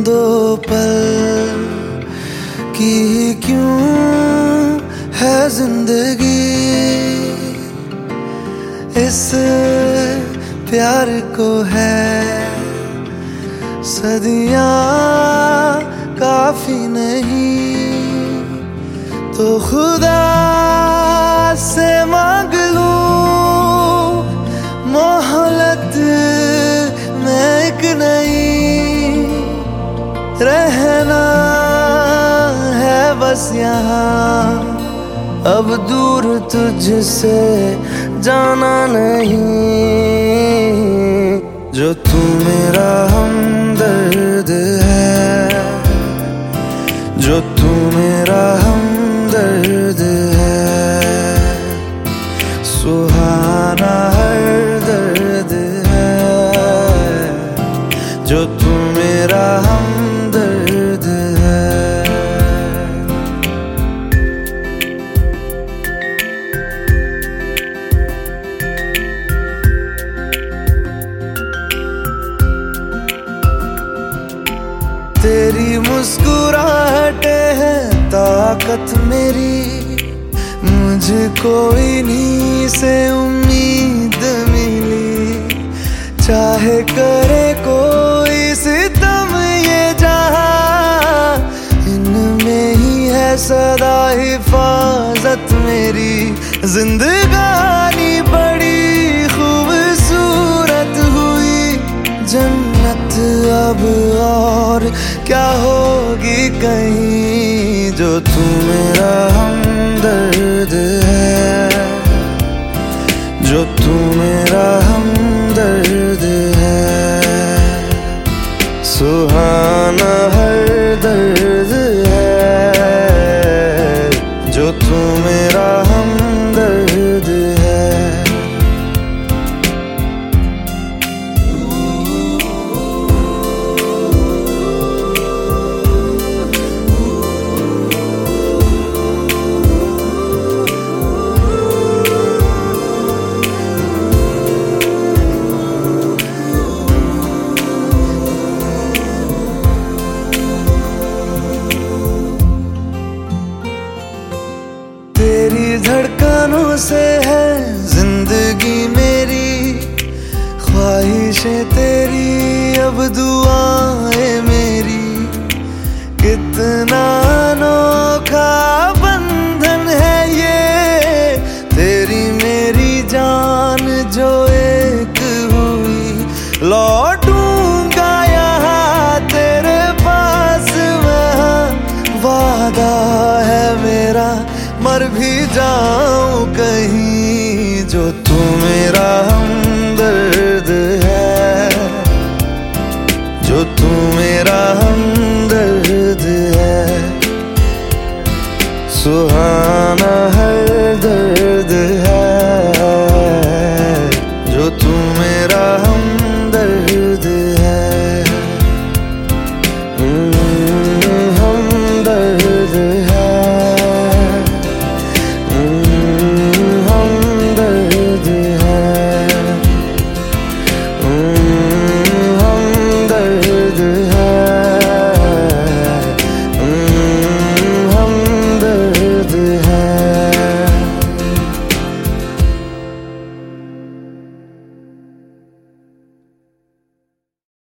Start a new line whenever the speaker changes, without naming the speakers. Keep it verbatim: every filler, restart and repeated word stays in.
दो पल की क्यों है जिंदगी, इस प्यार को है सदियां काफी नहीं, तो खुदा से मांग लूं मोहलत में एक नहीं, रहना है बस यहाँ, अब दूर तुझसे जाना नहीं। जो तू मेरा हमदर्द है, जो तू मेरा हमदर्द है, सुहाना हर दर्द है, जो तू मेरा हमदर्द है। तेरी मुस्कुराहटे है ताकत मेरी, मुझको इन्हीं से उम्मीद मिली, चाहे करे कोई सितम ये जहां, इनमें ही है सदा हिफाजत मेरी। जिंदगानी बड़ी खूबसूरत हुई, जन्नत अब और क्या होगी कहीं, जो तू मेरा हमदर्द है, जो तू मेरा हमदर्द है, सुहाना हर दर्द है, जो तू मेरा हमदर्द है। तेरी धड़कनों से है जिंदगी मेरी, ख्वाहिशें तेरी अब दुआएं मेरी, कितना अनोखा बंधन है ये, तेरी मेरी जान जो एक हुई, लौटूंगा यहाँ तेरे पास मैं, वादा है मेरा मर भी जाऊं कहीं, जो